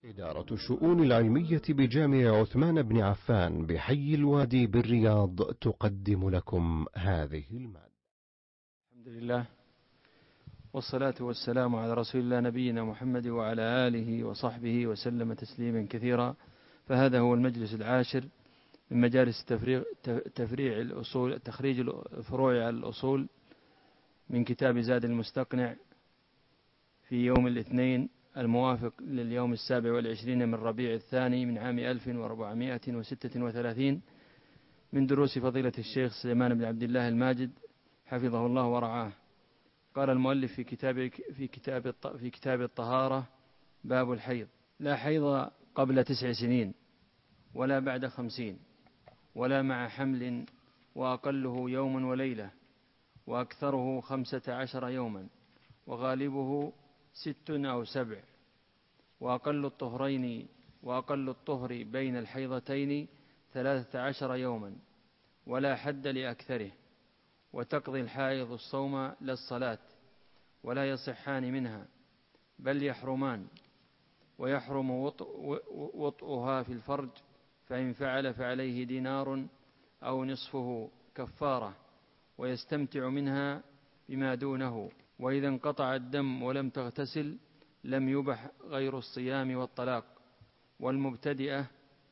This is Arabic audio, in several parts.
إدارة الشؤون العلمية بجامع عثمان بن عفان بحي الوادي بالرياض تقدم لكم هذه المادة. الحمد لله والصلاة والسلام على رسول الله نبينا محمد وعلى آله وصحبه وسلم تسليما كثيرا. فهذا هو المجلس العاشر من مجالس تفريع الأصول، تخريج الفروع على الأصول من كتاب زاد المستقنع في يوم الاثنين الموافق لليوم 27 من ربيع الثاني من عام 1436 من دروس فضيلة الشيخ سليمان بن عبد الله الماجد حفظه الله ورعاه. قال المؤلف في كتاب الطهارة: باب الحيض. لا حيض قبل 9 سنين ولا بعد 50 ولا مع حمل، وأقله يوم وليلة وأكثره 15 يوما وغالبه 6 أو 7، وأقل الطهر بين الحيضتين 13 يوما، ولا حد لأكثره. وتقضي الحائض الصوم لا الصلاة، ولا يصحان منها بل يحرمان، ويحرم وطئها في الفرج، فإن فعل فعليه دينار أو نصفه كفارة، ويستمتع منها بما دونه. وإذا انقطع الدم ولم تغتسل لم يبح غير الصيام والطلاق. والمبتدئة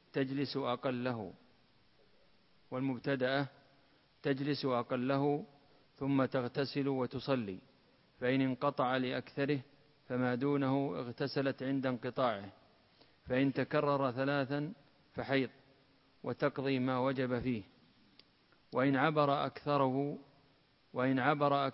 تجلس أقله ثم تغتسل وتصلي، فإن انقطع لأكثره فما دونه اغتسلت عند انقطاعه، فإن تكرر 3 فحيض وتقضي ما وجب فيه. وإن عبر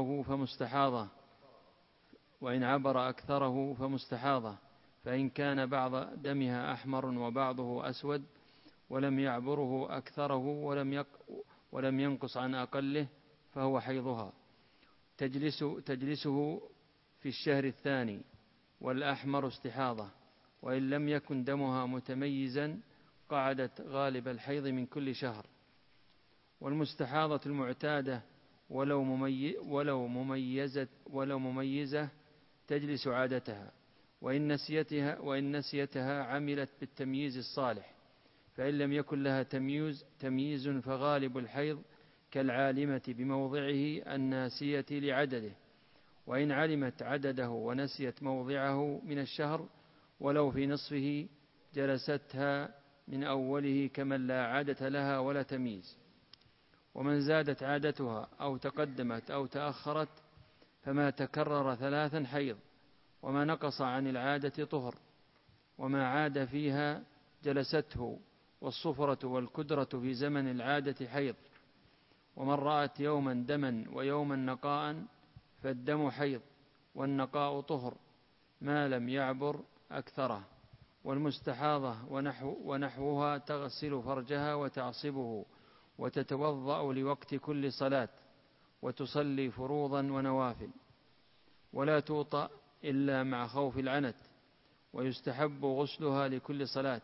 أكثره فمستحاضة، فإن كان بعض دمها أحمر وبعضه أسود ولم يعبره أكثره ولم ينقص عن أقله فهو حيضها. تجلسه في الشهر الثاني، والأحمر استحاضة، وإن لم يكن دمها متميزا قعدت غالب الحيض من كل شهر. والمستحاضة المعتادة ولو مميزة تجلس عادتها، وإن نسيتها عملت بالتمييز الصالح، فإن لم يكن لها تمييز فغالب الحيض كالعالمة بموضعه الناسية لعدده. وإن علمت عدده ونسيت موضعه من الشهر ولو في نصفه جلستها من أوله كمن لا عادة لها ولا تمييز. ومن زادت عادتها أو تقدمت أو تأخرت فما تكرر 3 حيض، وما نقص عن العادة طهر، وما عاد فيها جلسته. والصفرة والكدرة في زمن العادة حيض. ومن رأت يوما دما ويوما نقاء فالدم حيض والنقاء طهر ما لم يعبر أكثره. والمستحاضة ونحوها تغسل فرجها وتعصبه وتتوضأ لوقت كل صلاة وتصلي فروضا ونوافل، ولا توطأ إلا مع خوف العنت، ويستحب غسلها لكل صلاة.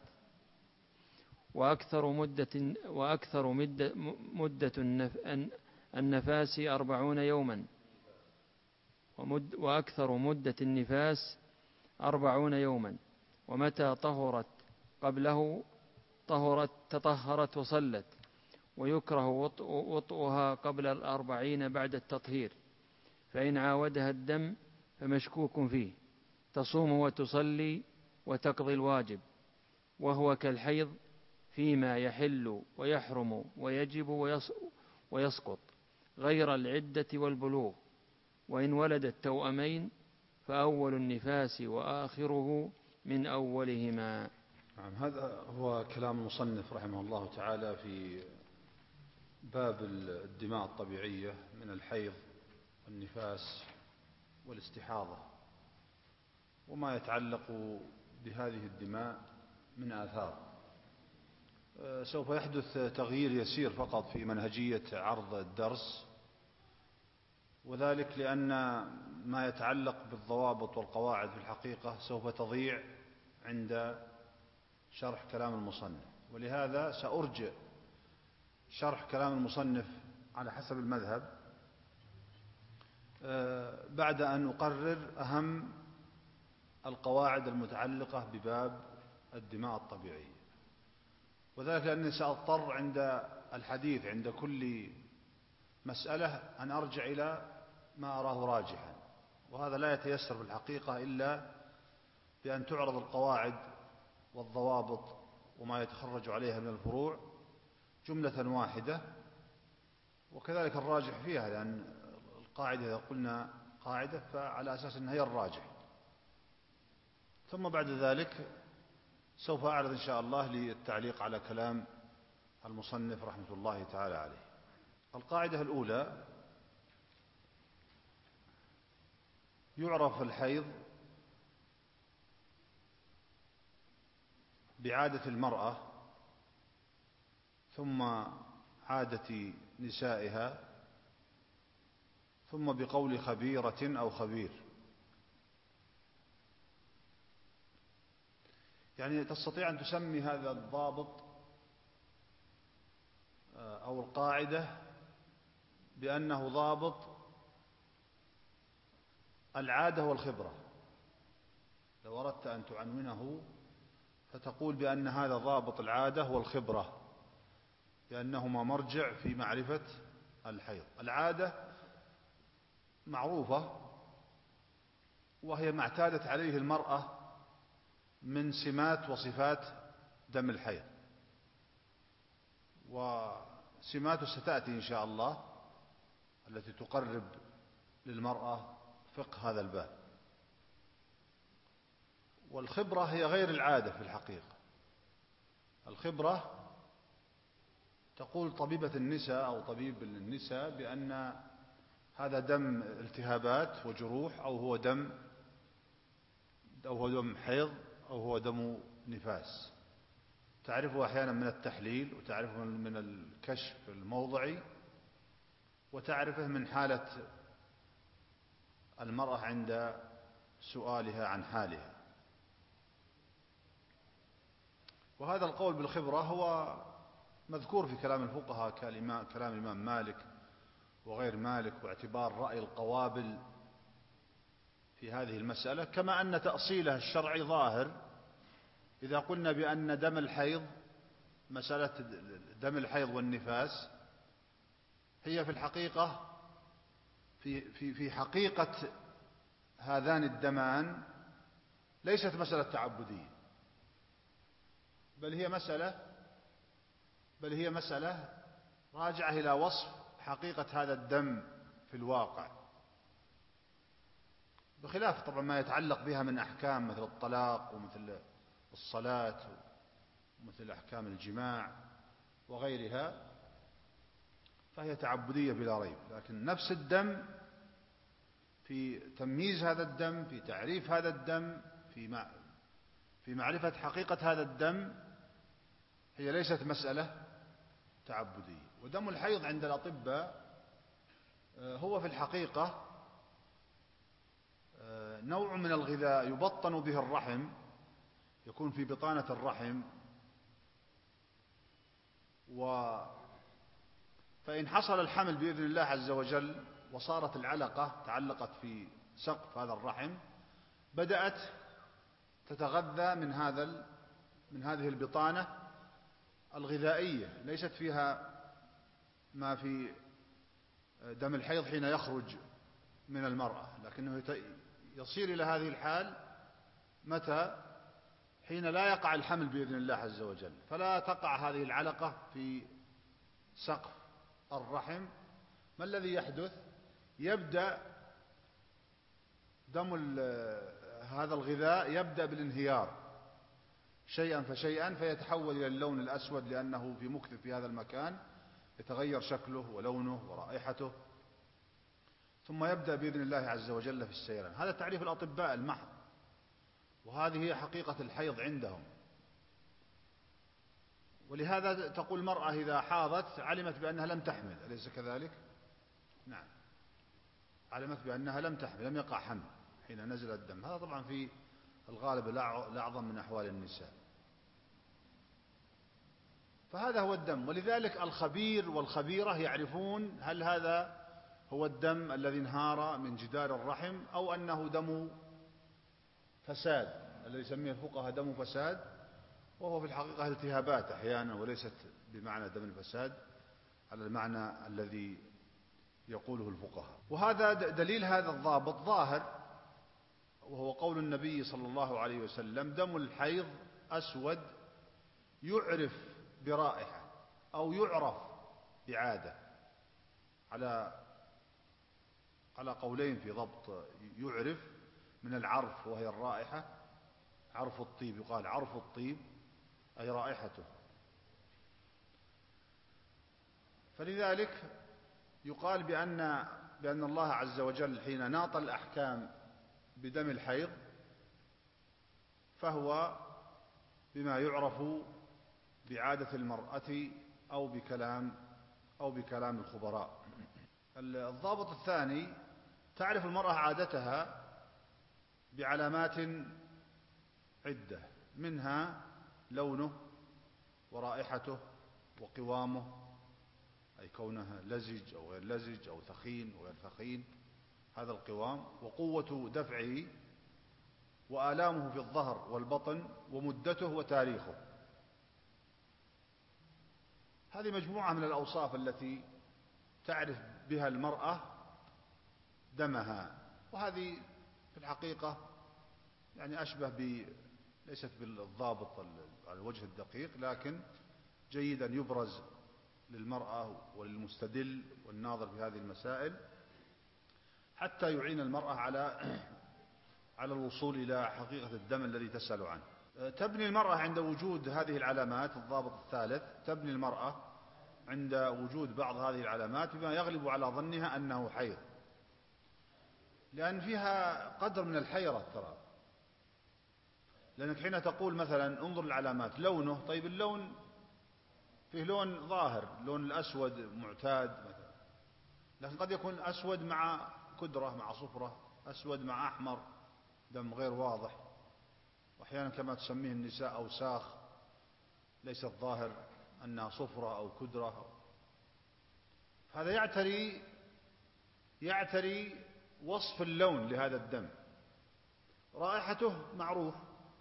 وأكثر مدة النفاس 40 يوما، وأكثر مدة النفاس 40 يوما. ومتى طهرت قبله تطهرت وصلت. ويكره وطئها قبل 40 بعد التطهير، فإن عاودها الدم فمشكوك فيه تصوم وتصلي وتقضي الواجب، وهو كالحيض فيما يحل ويحرم ويجب ويسقط غير العدة والبلوغ. وإن ولدت توأمين فأول النفاس وآخره من أولهما. نعم، هذا هو كلام المصنف رحمه الله تعالى في باب الدماء الطبيعية من الحيض والنفاس والاستحاضة، وما يتعلق بهذه الدماء من آثار. سوف يحدث تغيير يسير فقط في منهجية عرض الدرس، وذلك لأن ما يتعلق بالضوابط والقواعد في الحقيقة سوف تضيع عند شرح كلام المصنف، ولهذا سأرجئ شرح كلام المصنف على حسب المذهب بعد أن أقرر أهم القواعد المتعلقة بباب الدماء الطبيعية، وذلك لأني سأضطر عند الحديث عند كل مسألة أن أرجع إلى ما أراه راجحا، وهذا لا يتيسر في الحقيقة إلا بأن تعرض القواعد والضوابط وما يتخرج عليها من الفروع جملة واحدة، وكذلك الراجح فيها، لأن القاعدة إذا قلنا قاعدة فعلى أساس أنها هي الراجح. ثم بعد ذلك سوف أعرض إن شاء الله للتعليق على كلام المصنف رحمة الله تعالى عليه. القاعدة الأولى: يعرف الحيض بعادة المرأة ثم عادة نسائها ثم بقول خبيرة أو خبير. يعني تستطيع أن تسمي هذا الضابط أو القاعدة بأنه ضابط العادة والخبرة. لو أردت أن تعنونه فتقول بأن هذا ضابط العادة والخبرة، لأنهما مرجع في معرفة الحيض. العادة معروفة وهي ما اعتادت عليه المرأة من سمات وصفات دم الحيض، وسماته ستأتي إن شاء الله التي تقرب للمرأة فقه هذا الباب. والخبرة هي غير العادة في الحقيقة. الخبرة تقول طبيبة النساء أو طبيب النساء بأن هذا دم التهابات وجروح، أو هو دم حيض، أو هو دم نفاس. تعرفه أحيانا من التحليل، وتعرفه من الكشف الموضعي، وتعرفه من حالة المرأة عند سؤالها عن حالها. وهذا القول بالخبرة هو مذكور في كلام الفقهاء كلام الإمام مالك وغير مالك، واعتبار رأي القوابل في هذه المسألة، كما أن تأصيلها الشرعي ظاهر. إذا قلنا بأن دم الحيض، مسألة دم الحيض والنفاس هي في الحقيقة في حقيقة هذان الدمان ليست مسألة تعبدية، بل هي مسألة راجعة إلى وصف حقيقة هذا الدم في الواقع، بخلاف طبعا ما يتعلق بها من أحكام مثل الطلاق ومثل الصلاة ومثل أحكام الجماع وغيرها، فهي تعبدية بلا ريب. لكن نفس الدم، في تمييز هذا الدم، في تعريف هذا الدم، في معرفة حقيقة هذا الدم، هي ليست مسألة تعبدية. ودم الحيض عند الأطباء هو في الحقيقة نوع من الغذاء يبطن به الرحم، يكون في بطانة الرحم، فإن حصل الحمل بإذن الله عز وجل وصارت العلقة تعلقت في سقف هذا الرحم، بدأت تتغذى من هذه البطانة الغذائية، ليست فيها ما في دم الحيض حين يخرج من المرأة، لكنه يصير إلى هذه الحال متى؟ حين لا يقع الحمل بإذن الله عز وجل، فلا تقع هذه العلقة في سقف الرحم. ما الذي يحدث؟ يبدأ هذا الغذاء يبدأ بالانهيار شيئا فشيئا، فيتحول إلى اللون الأسود، لأنه في مكث في هذا المكان يتغير شكله ولونه ورائحته، ثم يبدأ بإذن الله عز وجل في السيران. هذا تعريف الأطباء المحض، وهذه هي حقيقة الحيض عندهم. ولهذا تقول المرأة إذا حاضت علمت بأنها لم تحمل، أليس كذلك؟ نعم، علمت بأنها لم تحمل، لم يقع حمل حين نزل الدم. هذا طبعا في الغالب الأعظم من أحوال النساء. فهذا هو الدم. ولذلك الخبير والخبيرة يعرفون هل هذا هو الدم الذي انهار من جدار الرحم، أو أنه دم فساد الذي يسميه الفقهاء دم فساد، وهو في الحقيقة التهابات أحيانا، وليست بمعنى دم الفساد على المعنى الذي يقوله الفقهاء. وهذا دليل هذا الضابط ظاهر، وهو قول النبي صلى الله عليه وسلم: دم الحيض أسود يعرف برائحة أو يعرف بعادة، على قولين في ضبط يعرف من العرف وهي الرائحة، عرف الطيب، يقال عرف الطيب أي رائحته. فلذلك يقال بأن الله عز وجل حين ناط الأحكام بدم الحيض فهو بما يعرف بعادة المرأة أو بكلام الخبراء. الضابط الثاني: تعرف المرأة عادتها بعلامات عدة، منها لونه ورائحته وقوامه، أي كونها لزج أو غير لزج أو ثخين وغير ثخين، هذا القوام، وقوة دفعه، وآلامه في الظهر والبطن، ومدته وتاريخه. هذه مجموعة من الأوصاف التي تعرف بها المرأة دمها، وهذه في الحقيقة يعني أشبه ليست بالضابط على الوجه الدقيق، لكن جيد أن يبرز للمرأة وللمستدل والناظر في هذه المسائل حتى يعين المرأة على الوصول إلى حقيقة الدم الذي تسأل عنه. تبني المرأة عند وجود هذه العلامات، الضابط الثالث: تبني المرأة عند وجود بعض هذه العلامات بما يغلب على ظنها أنه حيض، لأن فيها قدر من الحيرة ترى، لأنك حين تقول مثلا انظر العلامات، لونه، طيب اللون فيه لون ظاهر، لون الأسود معتاد مثلا، لكن قد يكون أسود مع كدرة مع صفرة، أسود مع أحمر دم غير واضح، وأحيانا كما تسميه النساء أوساخ ليس الظاهر أنها صفرة أو كدرة. هذا يعتري وصف اللون لهذا الدم. رائحته معروف،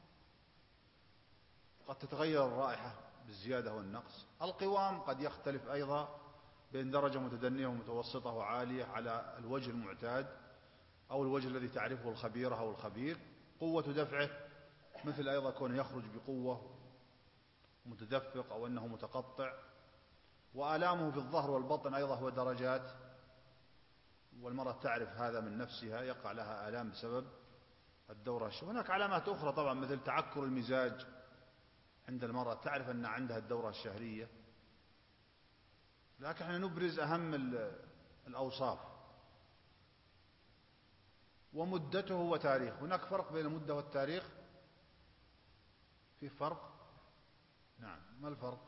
قد تتغير الرائحة بالزيادة والنقص. القوام قد يختلف أيضا بين درجة متدنية ومتوسطة وعالية على الوجه المعتاد أو الوجه الذي تعرفه الخبيرة أو الخبير. قوة دفعه مثل أيضا كونه يخرج بقوة متدفق أو أنه متقطع. وآلامه في الظهر والبطن أيضا هو درجات، والمرأة تعرف هذا من نفسها، يقع لها آلام بسبب الدورة الشهرية. هناك علامات أخرى طبعا مثل تعكر المزاج عند المرأة، تعرف أن عندها الدورة الشهرية، لكن احنا نبرز أهم الأوصاف. ومدته وتاريخ، هناك فرق بين المدة والتاريخ، في فرق؟ نعم، ما الفرق؟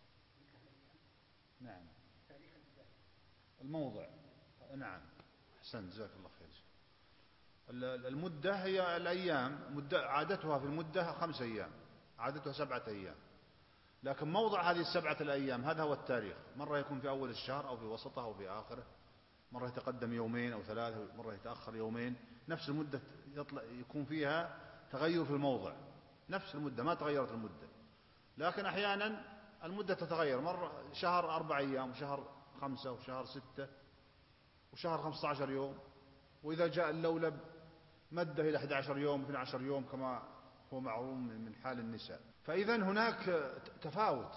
نعم، الموضع، نعم، أحسنت، جزاك الله خير. المدة هي الأيام، عادتها في المدة 5 أيام، عادتها 7 أيام، لكن موضع هذه 7 الأيام هذا هو التاريخ. مرة يكون في أول الشهر أو في وسطه أو في آخره، مرة يتقدم 2 أو 3، مرة يتأخر 2. نفس المدة يكون فيها تغير في الموضع، نفس المدة ما تغيرت المدة، لكن أحيانا المدة تتغير، مرة شهر 4 أيام، وشهر 5، وشهر 6، وشهر 15 يوم، وإذا جاء اللولب مده إلى 11 يوم 12 يوم كما هو معلوم من حال النساء. فإذا هناك تفاوت،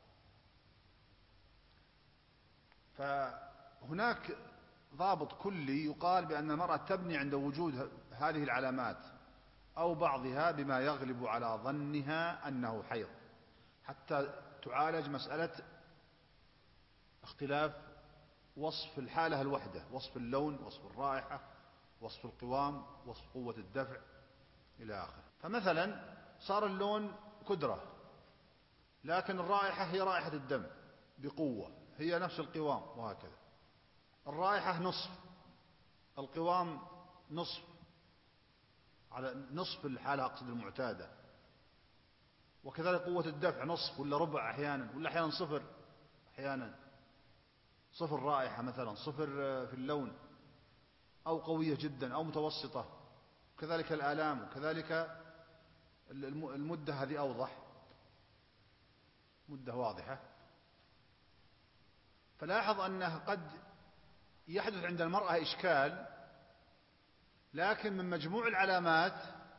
فهناك ضابط كلي يقال بأن المرأة تبني عند وجود هذه العلامات أو بعضها بما يغلب على ظنها أنه حيض، حتى تعالج مسألة اختلاف وصف الحالة الوحدة، وصف اللون، وصف الرائحة، وصف القوام، وصف قوة الدفع إلى آخره. فمثلا صار اللون كدرة، لكن الرائحة هي رائحة الدم بقوة، هي نفس القوام، وهكذا. الرائحة نصف، القوام نصف، على نصف الحالة أقصد المعتادة، وكذلك قوة الدفع نصف ولا ربع أحيانا، ولا أحيانا صفر، أحيانا صفر رائحة مثلا، صفر في اللون، أو قوية جدا أو متوسطة وكذلك الآلام، وكذلك المدة هذه أوضح، مدة واضحة. فلاحظ أنه قد يحدث عند المرأة إشكال، لكن من مجموع العلامات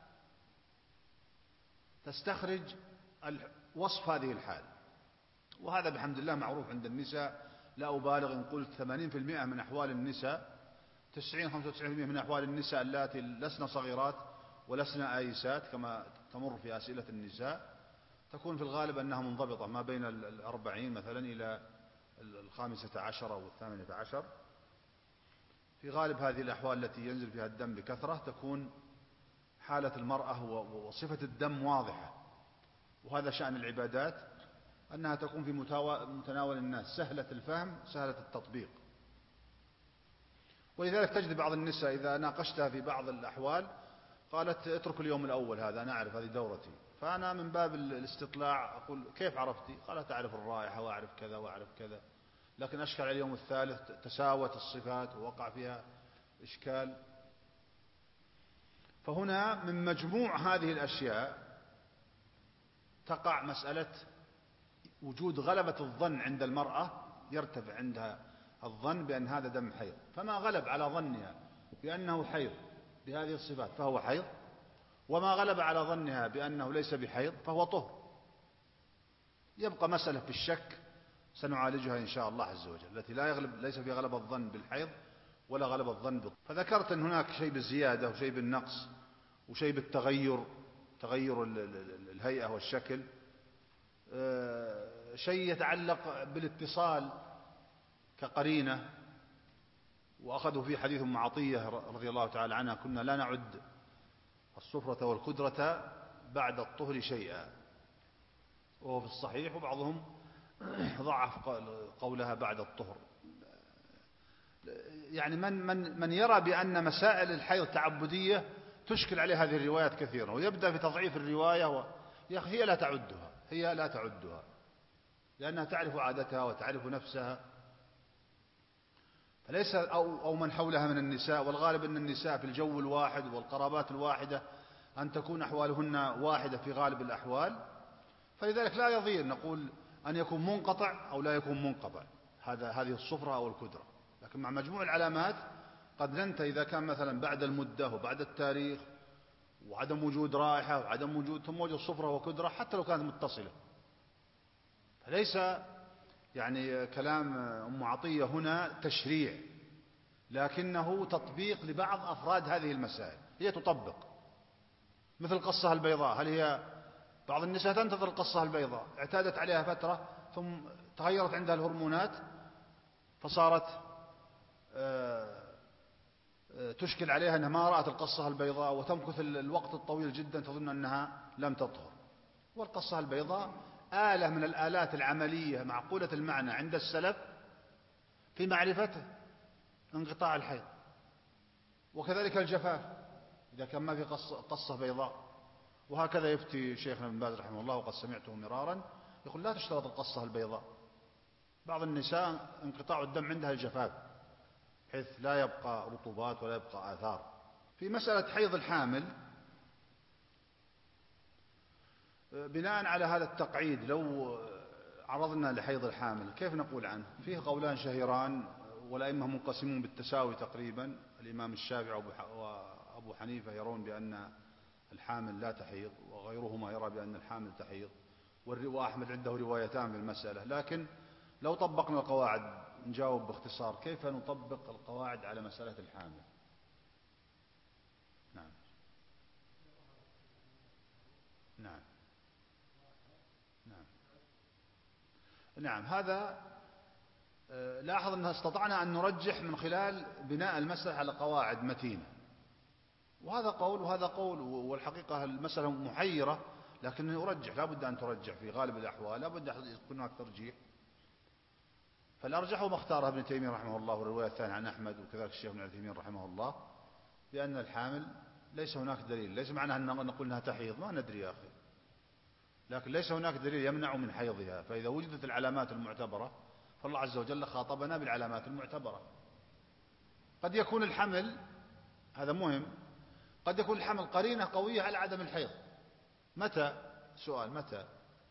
تستخرج وصف هذه الحال. وهذا بحمد الله معروف عند النساء، لا أبالغ إن قلت 80% من أحوال النساء، 90-95% من أحوال النساء اللاتي لسن صغيرات ولسن آيسات كما تمر في أسئلة النساء، تكون في الغالب أنها منضبطة ما بين 40 مثلا إلى 15 أو 18. في غالب هذه الأحوال التي ينزل فيها الدم بكثرة تكون حالة المرأة وصفة الدم واضحة. وهذا شأن العبادات، أنها تكون في متناول الناس، سهلة الفهم سهلة التطبيق. ولذلك تجد بعض النساء إذا ناقشتها في بعض الأحوال قالت اترك اليوم الأول هذا، أنا أعرف هذه دورتي. فأنا من باب الاستطلاع أقول كيف عرفتي؟ قالت أعرف الرائحة وأعرف كذا وأعرف كذا، لكن أشكل على اليوم الثالث تساوت الصفات ووقع فيها إشكال. فهنا من مجموع هذه الأشياء تقع مسألة وجود غلبة الظن عند المرأة، يرتفع عندها الظن بأن هذا دم حيض، فما غلب على ظنها بأنه حيض بهذه الصفات فهو حيض، وما غلب على ظنها بأنه ليس بحيض فهو طهر. يبقى مسألة في الشك سنعالجها إن شاء الله عز وجل، التي لا يغلب، ليس في غلب الظن بالحيض ولا غلب الظن بالطهر. فذكرت أن هناك شيء بالزيادة وشيء بالنقص وشيء بالتغير، تغير الهيئة والشكل، شيء يتعلق بالاتصال كقرينة، وأخذوا في حديث أم عطية رضي الله تعالى عنها كنا لا نعد الصفرة والكدرة بعد الطهر شيئا، وهو في الصحيح، وبعضهم ضعف قولها بعد الطهر. يعني من يرى بأن مسائل الحيض تعبدية تشكل عليه هذه الروايات كثيرا، ويبدأ في تضعيف الرواية يا أخي هي لا تعدها لأنها تعرف عادتها وتعرف نفسها، فليس أو من حولها من النساء، والغالب أن النساء في الجو الواحد والقرابات الواحدة أن تكون أحوالهن واحدة في غالب الأحوال، فلذلك لا يضير نقول أن يكون منقطع أو لا يكون منقطع هذه الصفرة أو الكدرة. لكن مع مجموع العلامات قد ننتهي إذا كان مثلا بعد المدة وبعد التاريخ وعدم وجود رائحة وعدم وجود ثم وجود صفرة وكدرة حتى لو كانت متصلة. فليس يعني كلام أم عطية هنا تشريع، لكنه تطبيق لبعض أفراد هذه المسائل. هي تطبق مثل القصة البيضاء، هل هي بعض النساء تنتظر القصة البيضاء، اعتادت عليها فترة ثم تغيرت عندها الهرمونات فصارت تشكل عليها أنها ما رأت القصة البيضاء وتمكث الوقت الطويل جدا تظن أنها لم تطهر. والقصة البيضاء آلة من الآلات العملية معقولة المعنى عند السلف في معرفة انقطاع الحيض، وكذلك الجفاف إذا كان ما في قصة بيضاء. وهكذا يفتي شيخنا ابن باز رحمه الله، وقد سمعته مرارا يقول لا تشترط القصة البيضاء، بعض النساء انقطاع الدم عندها الجفاف حيث لا يبقى رطوبات ولا يبقى آثار. في مسألة حيض الحامل بناء على هذا التقعيد لو عرضنا لحيض الحامل كيف نقول عنه؟ فيه قولان شهيران والأئمة منقسمون بالتساوي تقريبا. الإمام الشافعي وأبو حنيفة يرون بأن الحامل لا تحيض، وغيرهما يرى بأن الحامل تحيض، وأحمد عنده روايتان في المسألة. لكن لو طبقنا القواعد نجاوب باختصار كيف نطبق القواعد على مسألة الحامل. نعم نعم نعم نعم هذا لاحظ أنها استطعنا أن نرجح من خلال بناء المسألة على قواعد متينة، وهذا قول وهذا قول، والحقيقة المسألة محيرة لكن يرجح، لا بد أن ترجح في غالب الأحوال، لا بد أن يكون هناك ترجيح. فالأرجح ما اختاره ابن تيمية رحمه الله والرواية الثانية عن أحمد وكذلك الشيخ ابن عثيمين رحمه الله بأن الحامل ليس هناك دليل، ليس معنى أن نقول أنها تحيض ما ندري يا أخي، لكن ليس هناك دليل يمنع من حيضها. فإذا وجدت العلامات المعتبرة فالله عز وجل خاطبنا بالعلامات المعتبرة. قد يكون الحمل، هذا مهم، قد يكون الحمل قرينة قوية على عدم الحيض. متى؟ سؤال متى؟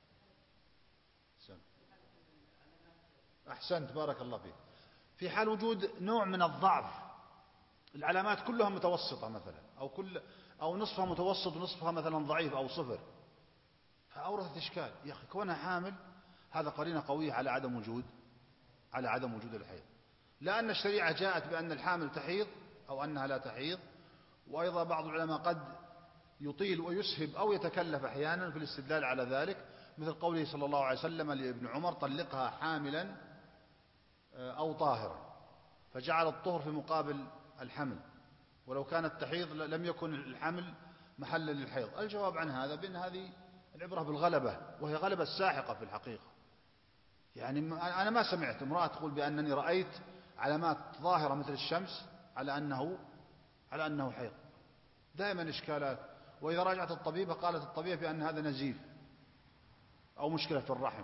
أحسنت بارك الله فيك. في حال وجود نوع من الضعف، العلامات كلها متوسطة مثلا، أو نصفها متوسط ونصفها مثلا ضعيف أو صفر، فأورثت إشكال. يا أخي كونها حامل هذا قرينة قوية على عدم وجود الحيض، لأن الشريعة جاءت بأن الحامل تحيض أو أنها لا تحيض. وأيضا بعض العلماء قد يطيل ويسهب أو يتكلف أحيانا في الاستدلال على ذلك، مثل قوله صلى الله عليه وسلم لابن عمر: طلقها حاملا أو طاهرا، فجعل الطهر في مقابل الحمل، ولو كانت تحيض لم يكن الحمل محلا للحيض. الجواب عن هذا بأن هذه العبرة بالغلبة، وهي غلبة ساحقة في الحقيقة. يعني أنا ما سمعت امرأة تقول بأنني رأيت علامات ظاهرة مثل الشمس على أنه حيض. دائما إشكالات. وإذا راجعت الطبيبة قالت الطبيبة بأن هذا نزيف أو مشكلة في الرحم.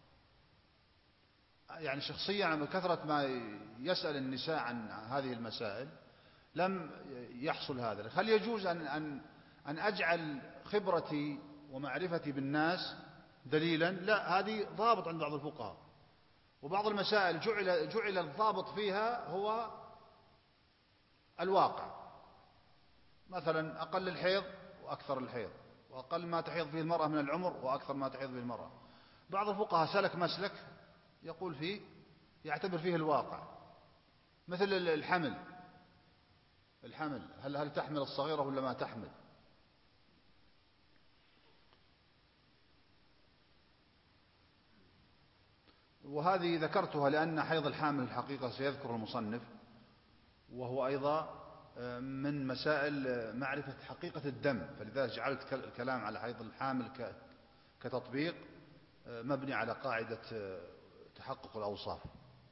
يعني شخصيا كثرة ما يسأل النساء عن هذه المسائل لم يحصل هذا. هل يجوز أن أجعل خبرتي ومعرفتي بالناس دليلا؟ لا، هذه ضابط عند بعض الفقهاء. وبعض المسائل جعل الضابط فيها هو الواقع، مثلا أقل الحيض وأكثر الحيض، وأقل ما تحيض فيه المرأة من العمر وأكثر ما تحيض فيه المرأة. بعض الفقهاء سلك مسلك يقول فيه، يعتبر فيه الواقع، مثل الحمل هل تحمل الصغيرة ولا ما تحمل؟ وهذه ذكرتها لأن حيض الحامل الحقيقة سيذكر المصنف، وهو أيضا من مسائل معرفة حقيقة الدم، فلذلك جعلت الكلام على حيض الحامل كتطبيق مبني على قاعدة تحقق الأوصاف.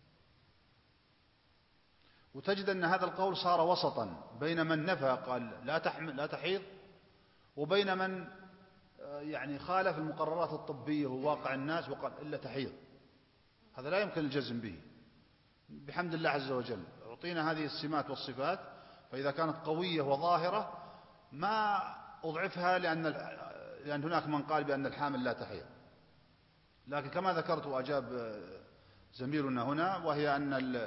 وتجد أن هذا القول صار وسطا بين من نفى قال لا تحيض، وبين من يعني خالف المقررات الطبية وواقع الناس وقال إلا تحيض. هذا لا يمكن الجزم به. بحمد الله عز وجل أعطينا هذه السمات والصفات، فإذا كانت قوية وظاهرة ما أضعفها، لأن هناك من قال بأن الحامل لا تحيض. لكن كما ذكرت وأجاب زميلنا هنا، وهي أن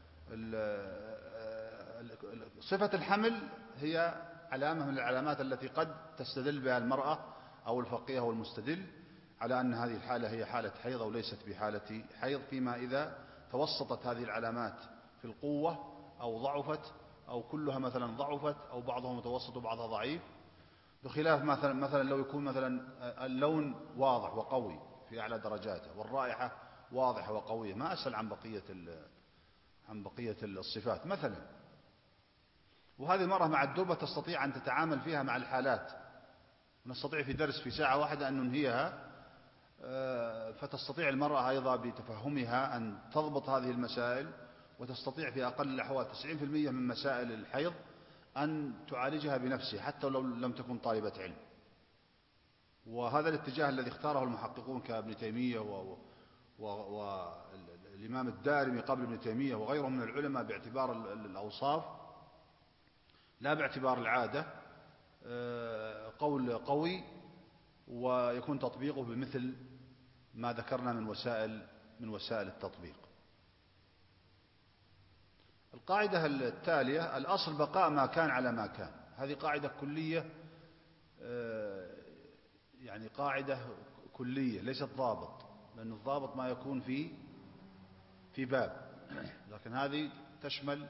صفة الحمل هي علامة من العلامات التي قد تستدل بها المرأة أو الفقيه أو المستدل على أن هذه الحالة هي حالة حيض أو ليست بحالة حيض، فيما إذا توسطت هذه العلامات في القوة أو ضعفت، أو كلها مثلا ضعفت، أو بعضها متوسط وبعضها ضعيف. بخلاف مثلا لو يكون مثلا اللون واضح وقوي في أعلى درجاته، والرائحة واضحة وقوية، ما أسهل عن بقية الصفات مثلا. وهذه المرأة مع الدربة تستطيع أن تتعامل فيها مع الحالات، نستطيع في درس في ساعة واحدة أن ننهيها، فتستطيع المرأة أيضا بتفهمها أن تضبط هذه المسائل، وتستطيع في أقل الأحوال 90% من مسائل الحيض أن تعالجها بنفسها حتى لو لم تكن طالبة علم. وهذا الاتجاه الذي اختاره المحققون كابن تيمية والإمام الدارمي قبل ابن تيمية وغيرهم من العلماء، باعتبار الأوصاف لا باعتبار العادة، قول قوي، ويكون تطبيقه بمثل ما ذكرنا من وسائل التطبيق. القاعدة التالية: الأصل بقاء ما كان على ما كان. هذه قاعدة كلية، يعني قاعدة كلية ليست ضابط، لأن الضابط ما يكون في باب، لكن هذه تشمل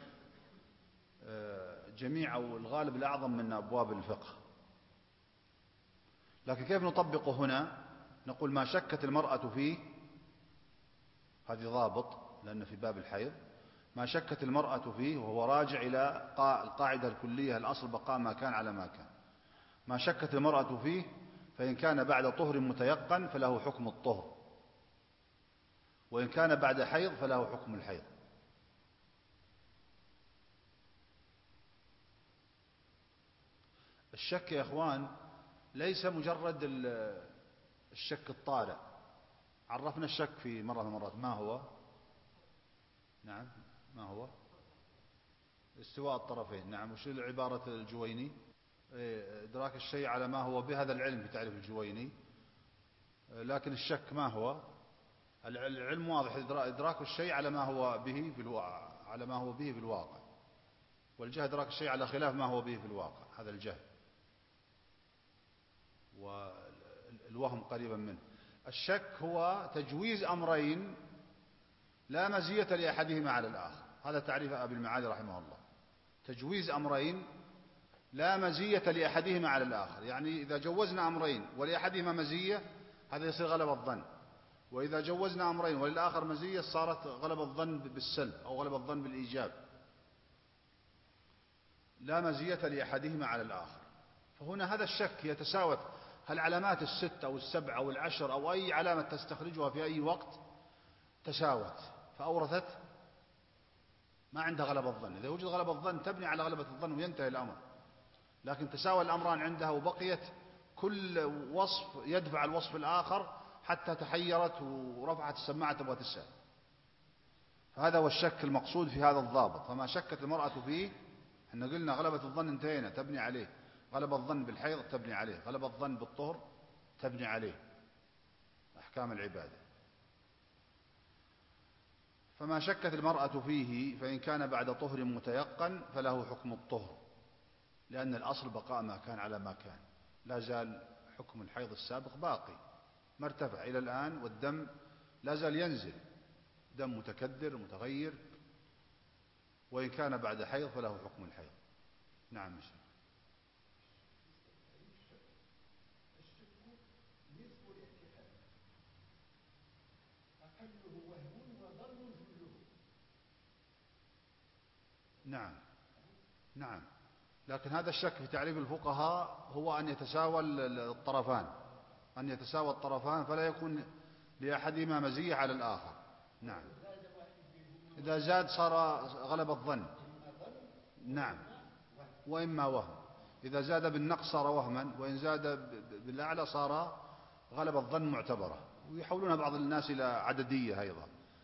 جميع أو الغالب الأعظم من أبواب الفقه. لكن كيف نطبقه هنا؟ نقول ما شكت المرأة فيه، هذه ضابط لأن في باب الحيض، ما شكت المرأة فيه، وهو راجع إلى القاعدة الكلية: الأصل بقاء ما كان على ما كان. ما شكت المرأة فيه فإن كان بعد طهر متيقن فله حكم الطهر، وإن كان بعد حيض فله حكم الحيض. الشك يا إخوان ليس مجرد الشك الطارئ. عرفنا الشك في مرة من المرات ما هو؟ نعم، ما هو؟ استواء الطرفين. نعم. وش عبارة الجويني؟ إدراك الشيء على ما هو به، هذا العلم في تعريف الجويني. لكن الشك ما هو؟ العلم واضح، إدراك الشيء على ما هو به في الواقع، والجهل إدراك الشيء على خلاف ما هو به في الواقع، هذا الجهل، والوهم قريبا منه. الشك هو تجويز أمرين لا مزية لأحدهما على الآخر، هذا تعريف أبي المعالي رحمه الله. تجويز أمرين لا مزية لأحدهما على الآخر، يعني إذا جوزنا أمرين ولأحدهما مزية هذا يصير غلب الظن، وإذا جوزنا أمرين وللآخر مزية صارت غلب الظن بالسلب أو غلب الظن بالإيجاب. لا مزية لأحدهما على الآخر. فهنا هذا الشك يتساوت، هل علامات الست أو السبع أو العشر أو أي علامة تستخرجها في أي وقت تساوت فأورثت ما عندها غلب الظن. إذا وجد غلب الظن تبني على غلبة الظن وينتهي الأمر، لكن تساوى الأمران عندها وبقيت كل وصف يدفع الوصف الآخر حتى تحيرت ورفعت السماعة تبغى تسأل. فهذا هو الشك المقصود في هذا الضابط. فما شكت المرأة فيه، احنا قلنا غلبة الظن انتهينا تبني عليه، غلب الظن بالحيض تبني عليه، غلب الظن بالطهر تبني عليه أحكام العبادة. فما شكت المرأة فيه فإن كان بعد طهر متيقن فله حكم الطهر، لأن الأصل بقاء ما كان على ما كان، لا زال حكم الحيض السابق باقي ما ارتفع إلى الآن، والدم لا زال ينزل، دم متكدر متغير، وإن كان بعد حيض فله حكم الحيض. نعم يا شيخ. نعم نعم، لكن هذا الشك في تعريف الفقهاء هو أن يتساوى الطرفان، فلا يكون لأحدهما مزية على الآخر. نعم، إذا زاد صار غلب الظن. نعم، وإما وهم، إذا زاد بالنقص صار وهما، وإن زاد بالأعلى صار غلب الظن معتبرة. ويحولونها بعض الناس إلى عددية أيضا،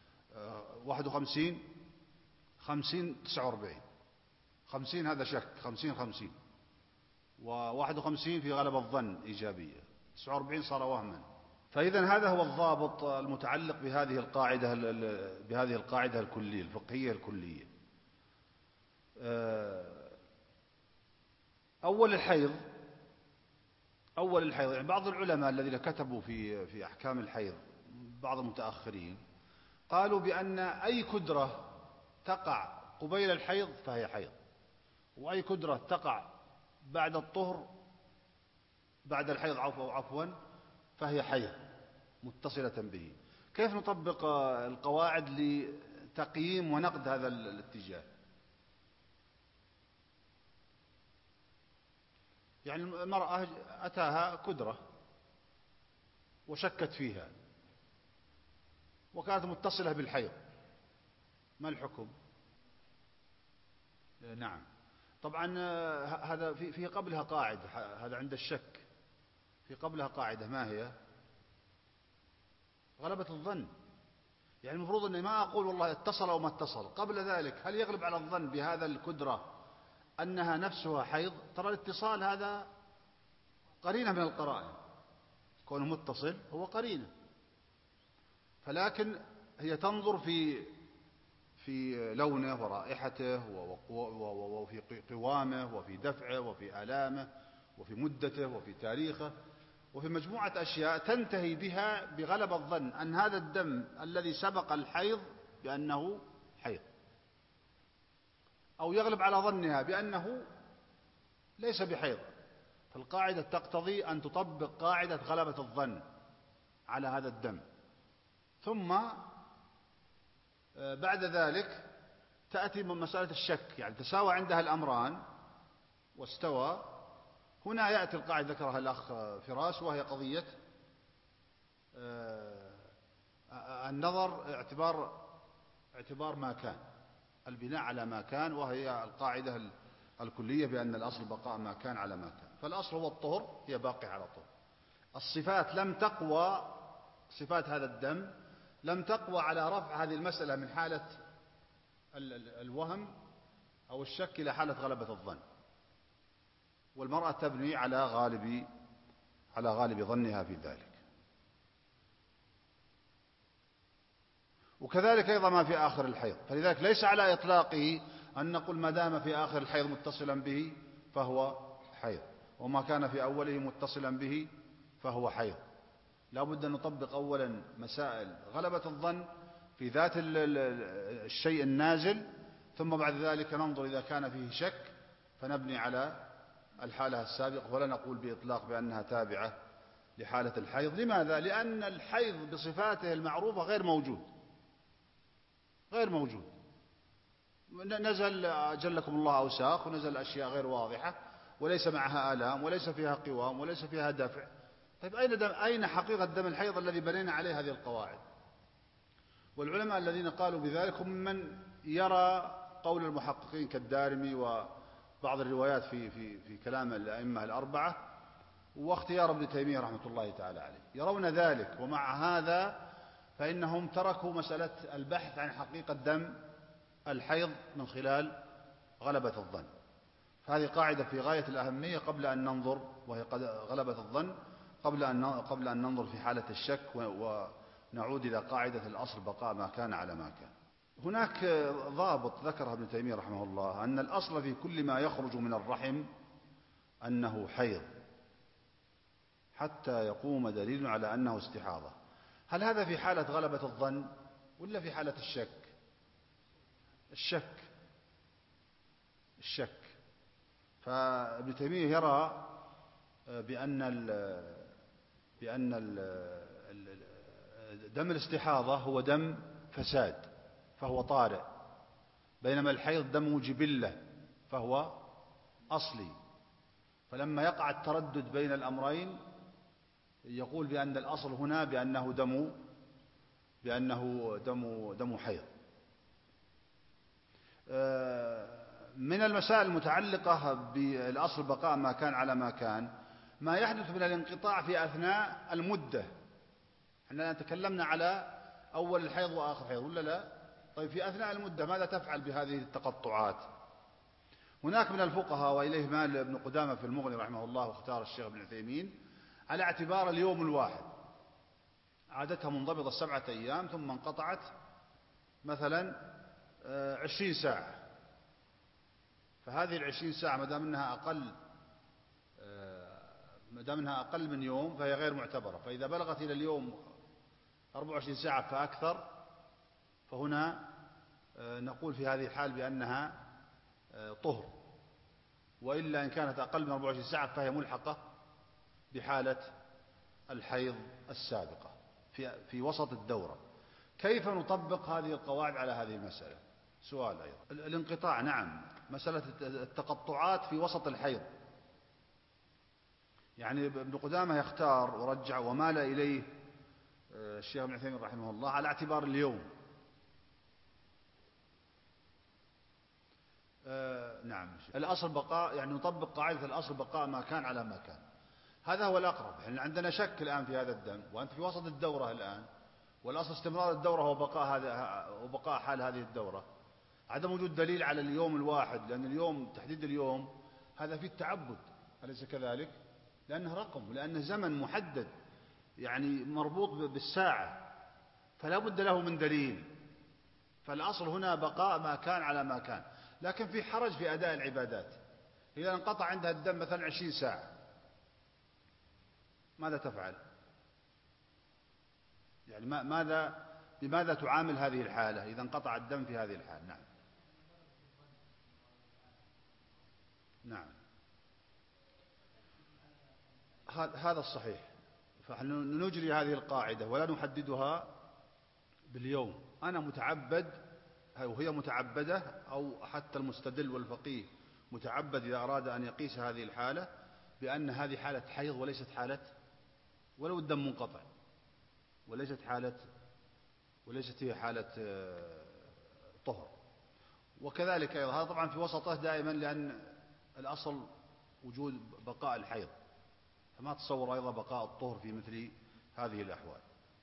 51 50 49، 50 هذا شك، 50 و51 في غلب الظن إيجابية، 49 صار وهما. فإذا هذا هو الضابط المتعلق بهذه القاعدة الكلية الفقهية الكلية. أول الحيض يعني بعض العلماء الذين كتبوا في أحكام الحيض، بعض المتأخرين، قالوا بأن أي كدرة تقع قبيل الحيض فهي حيض، وأي كدرة تقع بعد الطهر بعد الحيض عفوا فهي حيض متصلة به. كيف نطبق القواعد لتقييم ونقد هذا الاتجاه؟ يعني المرأة أتاها كدرة وشكت فيها وكانت متصلة بالحيض، ما الحكم؟ نعم، طبعا هذا في قبلها قاعدة، هذا عند الشك في قبلها قاعدة، ما هي؟ غلبة الظن. يعني المفروض أني ما أقول والله اتصل أو ما اتصل، قبل ذلك هل يغلب على الظن بهذا الكدرة أنها نفسها حيض؟ ترى الاتصال هذا قرينة من القرائن، كونه متصل هو قرينة، فلكن هي تنظر في لونه ورائحته وفي قوامه وفي دفعه وفي آلامه وفي مدته وفي تاريخه وفي مجموعة أشياء تنتهي بها بغلب الظن أن هذا الدم الذي سبق الحيض بأنه حيض، أو يغلب على ظنها بأنه ليس بحيض. فالقاعدة تقتضي أن تطبق قاعدة غلبة الظن على هذا الدم، ثم بعد ذلك تأتي من مسألة الشك، يعني تساوى عندها الأمران واستوى. هنا يأتي القاعدة ذكرها الأخ فراس، وهي قضية النظر اعتبار ما كان، البناء على ما كان، وهي القاعدة الكلية بأن الأصل بقاء ما كان على ما كان. فالأصل هو الطهر، هي باقي على طهر. الصفات لم تقوى، صفات هذا الدم لم تقوى على رفع هذه المسألة من حالة الوهم أو الشك إلى حالة غلبة الظن. والمرأة تبني على غالب ظنها في ذلك. وكذلك أيضا ما في آخر الحيض، فلذلك ليس على إطلاقه أن نقول ما دام في آخر الحيض متصلا به فهو حيض، وما كان في أوله متصلا به فهو حيض. لا بد أن نطبق أولا مسائل غلبة الظن في ذات الشيء النازل، ثم بعد ذلك ننظر إذا كان فيه شك فنبني على الحالة السابقة، ولا نقول بإطلاق بأنها تابعة لحالة الحيض. لماذا؟ لأن الحيض بصفاته المعروفة غير موجود. نزل أجلكم الله أوساخ، ونزل أشياء غير واضحة وليس معها آلام وليس فيها قوام وليس فيها دفع. طيب أين حقيقة دم الحيض الذي بنينا عليه هذه القواعد؟ والعلماء الذين قالوا بذلك هم من يرى قول المحققين كالدارمي وبعض الروايات في كلام الأئمة الأربعة، واختيار ابن تيمية رحمة الله تعالى عليه، يرون ذلك. ومع هذا فإنهم تركوا مسألة البحث عن حقيقة دم الحيض من خلال غلبة الظن. فهذه قاعدة في غاية الأهمية قبل أن ننظر، وهي غلبة الظن قبل أن ننظر في حالة الشك ونعود إلى قاعدة الأصل بقاء ما كان على ما كان. هناك ضابط ذكرها ابن تيمية رحمه الله، أن الأصل في كل ما يخرج من الرحم أنه حيض حتى يقوم دليل على أنه استحاضة. هل هذا في حالة غلبة الظن ولا في حالة الشك؟ فابن تيمية يرى بأن دم الاستحاضة هو دم فساد فهو طارئ، بينما الحيض دم جبلة فهو أصلي. فلما يقع التردد بين الأمرين يقول بأن الأصل هنا بأنه دم حيض. من المسائل المتعلقة بالأصل بقاء ما كان على ما كان ما يحدث من الانقطاع في أثناء المدة. احنا تكلمنا على أول الحيض وآخر الحيض ولا لا؟ طيب في أثناء المدة ماذا تفعل بهذه التقطعات؟ هناك من الفقهاء وإليه مال ابن قدامة في المغني رحمه الله، واختار الشيخ ابن عثيمين على اعتبار اليوم الواحد، عادتها منضبطة 7 أيام ثم انقطعت مثلا 20 ساعة، فهذه 20 ساعة ما دام انها أقل من يوم فهي غير معتبرة. فإذا بلغت إلى اليوم 24 ساعة فأكثر فهنا نقول في هذه الحال بأنها طهر، وإلا إن كانت أقل من 24 ساعة فهي ملحقة بحالة الحيض السابقة في وسط الدورة. كيف نطبق هذه القواعد على هذه المسألة؟ سؤال أيضا. الانقطاع، نعم، مسألة التقطعات في وسط الحيض، يعني ابن قدامة يختار ورجع ومال إليه الشيخ ابن عثيمين رحمه الله على اعتبار اليوم. نعم، الأصل بقاء، يعني نطبق قاعدة الأصل بقاء ما كان على ما كان. هذا هو الأقرب. احنا عندنا شك الآن في هذا الدم، وأنت في وسط الدورة الآن، والأصل استمرار الدورة وبقاء حال هذه الدورة. عدم وجود دليل على اليوم الواحد، لأن اليوم تحديد اليوم هذا فيه التعبد، أليس كذلك؟ لأنه رقم، لأنه زمن محدد، يعني مربوط بالساعة، فلا بد له من دليل. فالأصل هنا بقاء ما كان على ما كان. لكن في حرج في أداء العبادات، إذا انقطع عندها الدم مثلا 20 ساعة ماذا تفعل؟ يعني بماذا تعامل هذه الحالة إذا انقطع الدم في هذه الحالة؟ نعم، هذا الصحيح. فنحن نجري هذه القاعدة ولا نحددها باليوم. أنا متعبد وهي متعبدة، أو حتى المستدل والفقيه متعبد إذا أراد أن يقيس هذه الحالة بأن هذه حالة حيض ولو الدم منقطع، وليست هي حالة طهر. وكذلك أيضا هذا طبعا في وسطه دائما، لأن الأصل وجود بقاء الحيض، فما تصور أيضا بقاء الطهر في مثل هذه الأحوال.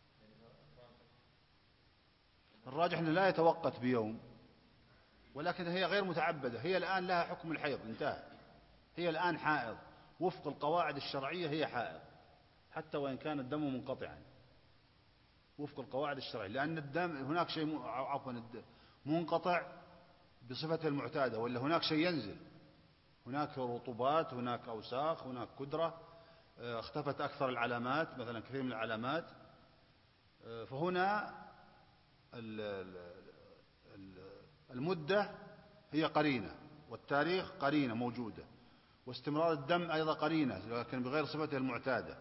الراجح أنه لا يتوقت بيوم، ولكن هي غير متعبدة، هي الآن لها حكم الحيض انتهى، هي الآن حائض وفق القواعد الشرعية، هي حائض حتى وإن كان الدم منقطعا وفق القواعد الشرعية، لأن الدم هناك شيء منقطع بصفته المعتادة، ولا هناك شيء ينزل، هناك رطوبات، هناك أوساخ، هناك كدرة، اختفت أكثر العلامات مثلا كثير من العلامات. فهنا المدة هي قرينة، والتاريخ قرينة موجودة، واستمرار الدم أيضا قرينة لكن بغير صفته المعتادة.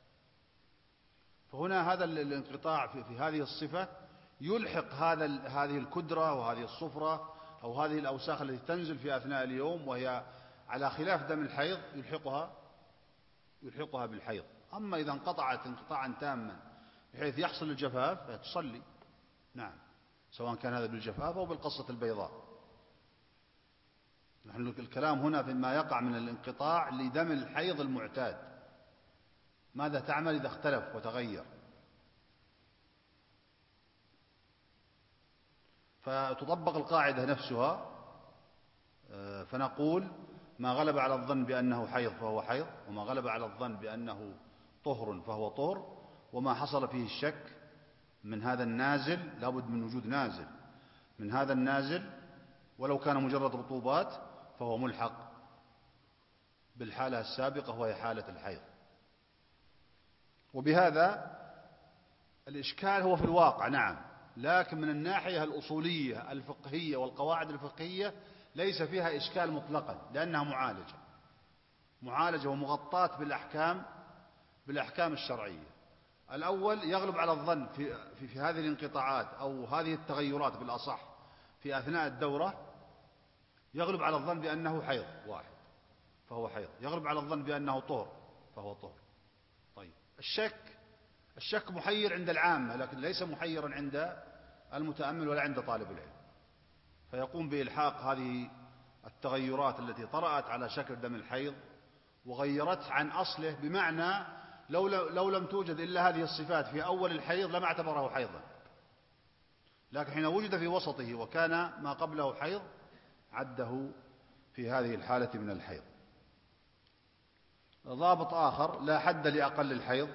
فهنا هذا الانقطاع في هذه الصفة يلحق هذه الكدرة وهذه الصفرة أو هذه الأوساخ التي تنزل في أثناء اليوم، وهي على خلاف دم الحيض يلحقها بالحيض. أما إذا انقطعت انقطاعا تاما بحيث يحصل الجفاف تصلي، نعم، سواء كان هذا بالجفاف أو بالقصة البيضاء. نحن الكلام هنا فيما يقع من الانقطاع لدم الحيض المعتاد، ماذا تعمل إذا اختلف وتغير؟ فتطبق القاعدة نفسها، فنقول ما غلب على الظن بأنه حيض فهو حيض، وما غلب على الظن بأنه طهر فهو طهر، وما حصل فيه الشك من هذا النازل، لابد من وجود نازل، من هذا النازل ولو كان مجرد رطوبات فهو ملحق بالحالة السابقة وهي حالة الحيض. وبهذا الإشكال هو في الواقع نعم، لكن من الناحية الأصولية الفقهية والقواعد الفقهية ليس فيها إشكال مطلقا، لأنها معالجة ومغطاة بالأحكام الشرعية. الأول يغلب على الظن في هذه الانقطاعات أو هذه التغيرات بالأصح في أثناء الدورة، يغلب على الظن بأنه حيض واحد فهو حيض، يغلب على الظن بأنه طهر فهو طهر. طيب الشك محير عند العامة، لكن ليس محيرا عند المتأمل ولا عند طالب العلم، فيقوم بإلحاق هذه التغيرات التي طرأت على شكل دم الحيض وغيرته عن أصله، بمعنى لو لم توجد إلا هذه الصفات في أول الحيض لما اعتبره حيضا، لكن حين وجد في وسطه وكان ما قبله حيض عده في هذه الحالة من الحيض. ضابط آخر: لا حد لأقل الحيض،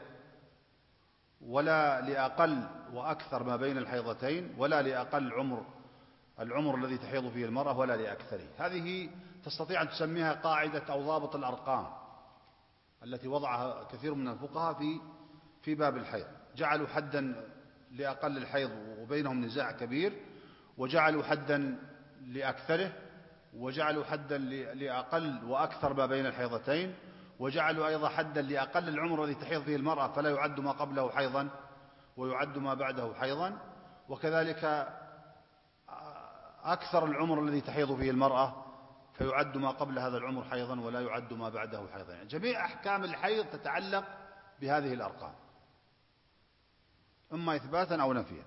ولا لأقل وأكثر ما بين الحيضتين، ولا لأقل العمر الذي تحيض فيه المرأة، ولا لأكثره. هذه تستطيع أن تسميها قاعدة أو ضابط الأرقام التي وضعها كثير من الفقهاء في باب الحيض. جعلوا حدا لأقل الحيض وبينهم نزاع كبير، وجعلوا حدا لأكثره، وجعلوا حدا لأقل وأكثر ما بين الحيضتين، وجعلوا أيضا حدا لأقل العمر الذي تحيض فيه المرأة فلا يعد ما قبله حيضا ويعد ما بعده حيضا، وكذلك أكثر العمر الذي تحيض فيه المرأة فيعد ما قبل هذا العمر حيضا ولا يعد ما بعده حيضا. يعني جميع أحكام الحيض تتعلق بهذه الأرقام، إما إثباتا أو نفيا.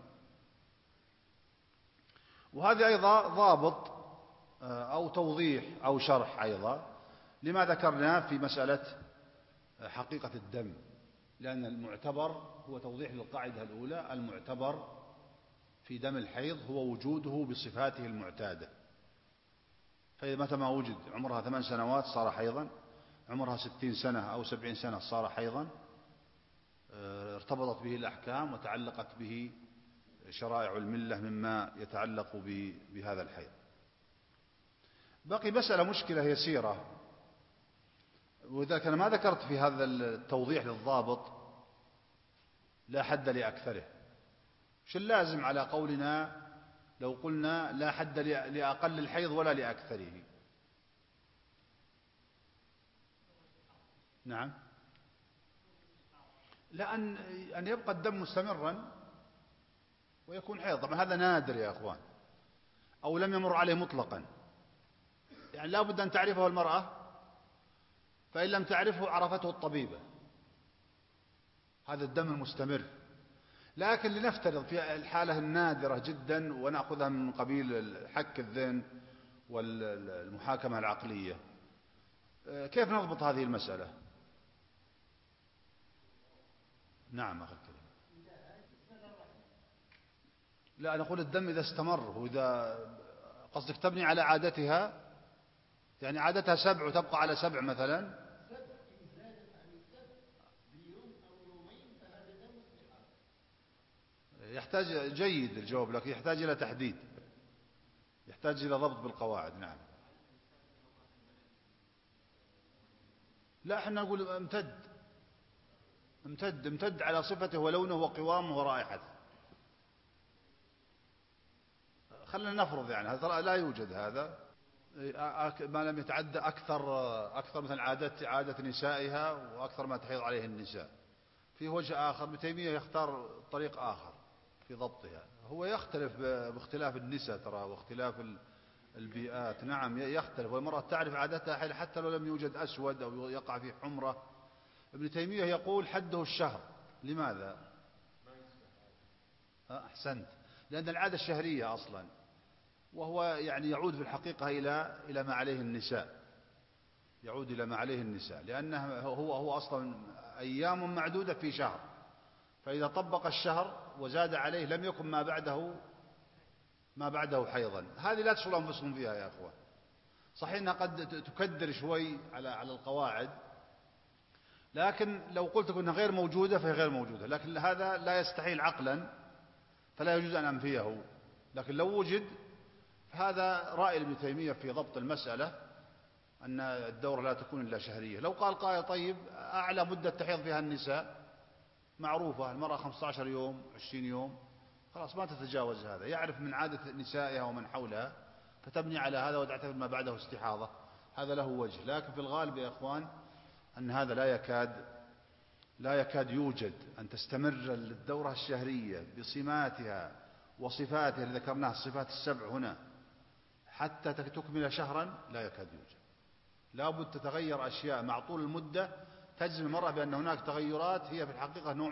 وهذا أيضا ضابط أو توضيح أو شرح أيضا لما ذكرناه في مسألة حقيقة الدم، لأن المعتبر هو توضيح للقاعدة الأولى، المعتبر في دم الحيض هو وجوده بصفاته المعتادة. فإذا متى ما وجد عمرها 8 سنوات صار حيضا، عمرها 60 سنة أو 70 سنة صار حيضا، ارتبطت به الأحكام وتعلقت به شرائع الملة مما يتعلق بهذا الحيض. بقي مسألة مشكلة يسيرة، وذلك أنا ما ذكرت في هذا التوضيح للضابط لا حد لأكثره. شو اللازم على قولنا لو قلنا لا حد لأقل الحيض ولا لأكثره؟ نعم، لا أن يبقى الدم مستمرا ويكون حيض. طبعا هذا نادر يا أخوان، أو لم يمر عليه مطلقا، يعني لا بد أن تعرفه المرأة، فإن لم تعرفه عرفته الطبيبة، هذا الدم المستمر. لكن لنفترض في الحالة النادرة جدا ونأخذها من قبيل حك الذهن والمحاكمة العقلية، كيف نضبط هذه المسألة؟ نعم أخي الكريم. لا، نقول الدم إذا استمر، وإذا قصدك تبني على عادتها، يعني عادتها 7 وتبقى على 7 مثلا. يحتاج جيد الجواب، لكن يحتاج إلى تحديد، يحتاج إلى ضبط بالقواعد. نعم. لا، احنا نقول امتد على صفته ولونه وقوامه ورائحته. خلينا نفرض يعني هذا لا يوجد، هذا ما لم يتعدى أكثر مثلا عادة نسائها وأكثر ما تحيض عليه النساء. في وجه آخر ابن تيمية يختار طريق آخر في ضبطها. هو يختلف باختلاف النساء ترى واختلاف البيئات. نعم يختلف، والمرأة تعرف عادتها حتى لو لم يوجد أسود أو يقع فيه حمرة. ابن تيمية يقول حده الشهر. لماذا؟ أحسنت، لأن العادة الشهرية أصلا، وهو يعني يعود في الحقيقة إلى ما عليه النساء، يعود إلى ما عليه النساء، لأنه هو أصلا أيام معدودة في شهر، فإذا طبق الشهر وزاد عليه لم يكن ما بعده حيضا. هذه لا تشغل أنفسهم فيها يا أخوان. صحيح أنها قد تكدر شوي على القواعد، لكن لو قلت أنها غير موجودة فهي غير موجودة، لكن هذا لا يستحيل عقلا، فلا يجوز أن أنفيه. لكن لو وجد، هذا رأي ابن تيمية في ضبط المسألة، أن الدورة لا تكون إلا شهرية. لو قال قائل طيب أعلى مدة تحيض فيها النساء معروفة، المرأة 15 يوم 20 يوم، خلاص ما تتجاوز هذا، يعرف من عادة نسائها ومن حولها فتبني على هذا وتعتبر ما بعده استحاضة، هذا له وجه. لكن في الغالب يا إخوان أن هذا لا يكاد يوجد، أن تستمر الدورة الشهرية بصماتها وصفاتها اللي ذكرناها، الصفات السبع هنا، حتى تكمل شهرا، لا يكاد يوجد. لا بد تتغير أشياء مع طول المدة تجزم المرأة بأن هناك تغيرات هي في الحقيقة نوع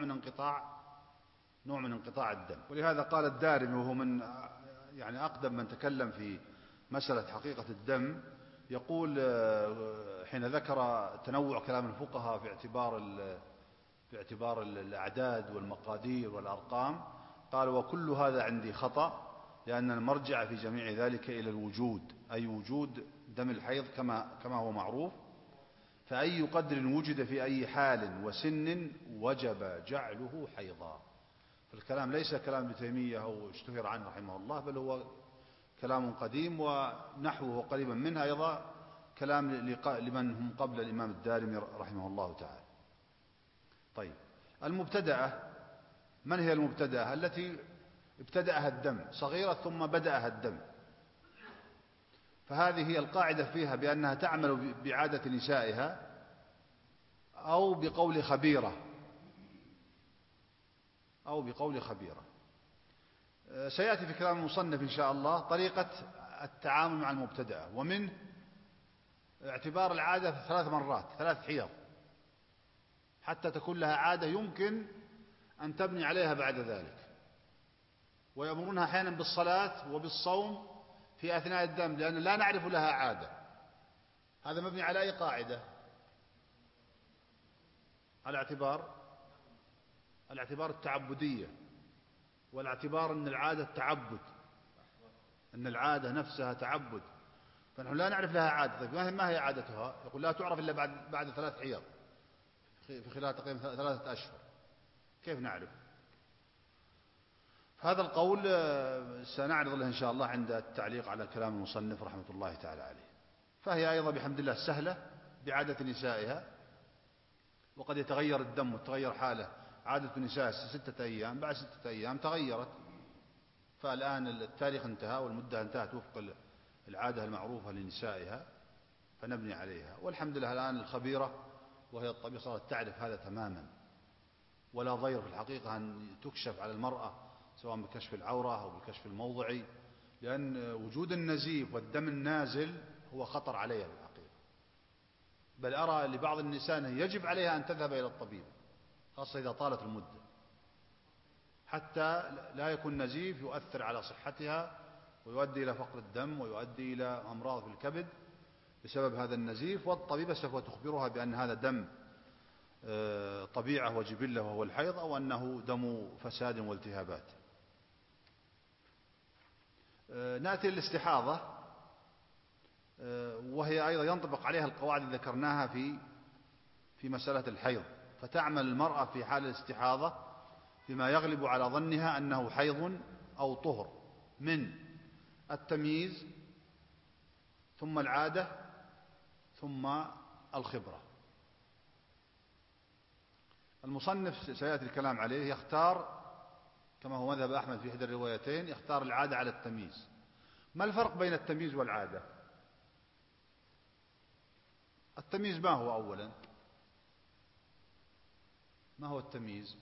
من انقطاع الدم. ولهذا قال الدارمي، وهو من يعني أقدم من تكلم في مسألة حقيقة الدم، يقول حين ذكر تنوع كلام الفقهاء في اعتبار الأعداد والمقادير والأرقام، قال وكل هذا عندي خطأ، لأن المرجع في جميع ذلك إلى الوجود، أي وجود دم الحيض كما هو معروف، فأي قدر وجد في أي حال وسن وجب جعله حيضا. فالكلام ليس كلام ابن تيمية أو اشتهر عنه رحمه الله، بل هو كلام قديم، ونحوه قريبا منه أيضا كلام لمن هم قبل الإمام الدارمي رحمه الله تعالى. طيب، المبتدأة، من هي المبتدأة؟ التي ابتدأها الدم صغيرة ثم بدأها الدم، فهذه هي القاعدة فيها بأنها تعمل بعادة نسائها أو بقول خبيرة سيأتي في كلام المصنف إن شاء الله طريقة التعامل مع المبتدأة، ومن اعتبار العادة 3 مرات 3 حيض حتى تكون لها عادة يمكن أن تبني عليها بعد ذلك. ويأمرونها أحيانا بالصلاة وبالصوم في أثناء الدم، لأن لا نعرف لها عادة. هذا مبني على أي قاعدة؟ على الاعتبار التعبدية، والاعتبار أن العادة تعبد، أن العادة نفسها تعبد، فنحن لا نعرف لها عادة. طيب ما هي عادتها؟ يقول لا تعرف إلا بعد 3 حيض في خلال تقريبا 3 أشهر، كيف نعرف؟ هذا القول سنعرض له إن شاء الله عند التعليق على كلام المصنف رحمة الله تعالى عليه. فهي أيضا بحمد الله سهلة بعادة نسائها، وقد يتغير الدم وتغير حاله. عادة النساء 6 أيام، بعد 6 أيام تغيرت، فالآن التاريخ انتهى والمدة انتهت وفق العادة المعروفة لنسائها، فنبني عليها. والحمد لله الآن الخبيرة وهي الطبيعة صارت تعرف هذا تماما، ولا ضير في الحقيقة أن تكشف على المرأة سواء بكشف العورة أو بالكشف الموضعي، لأن وجود النزيف والدم النازل هو خطر عليها في الحقيقة. بل أرى لبعض النساء أنه يجب عليها أن تذهب إلى الطبيب، خاصة إذا طالت المدة، حتى لا يكون نزيف يؤثر على صحتها ويؤدي إلى فقر الدم ويؤدي إلى أمراض في الكبد بسبب هذا النزيف. والطبيبة سوف تخبرها بأن هذا دم طبيعة وجبلة وهو الحيض، أو أنه فساد والتهابات. نأتي للاستحاضة. وهي أيضا ينطبق عليها القواعد التي ذكرناها في مسألة الحيض. فتعمل المرأة في حال الاستحاضة بما يغلب على ظنها أنه حيض أو طهر، من التمييز ثم العادة ثم الخبرة. المصنف سيأتي الكلام عليه يختار كما هو مذهب أحمد في إحدى الروايتين، يختار العادة على التمييز. ما الفرق بين التمييز والعادة؟ التمييز ما هو أولا؟ ما هو التمييز؟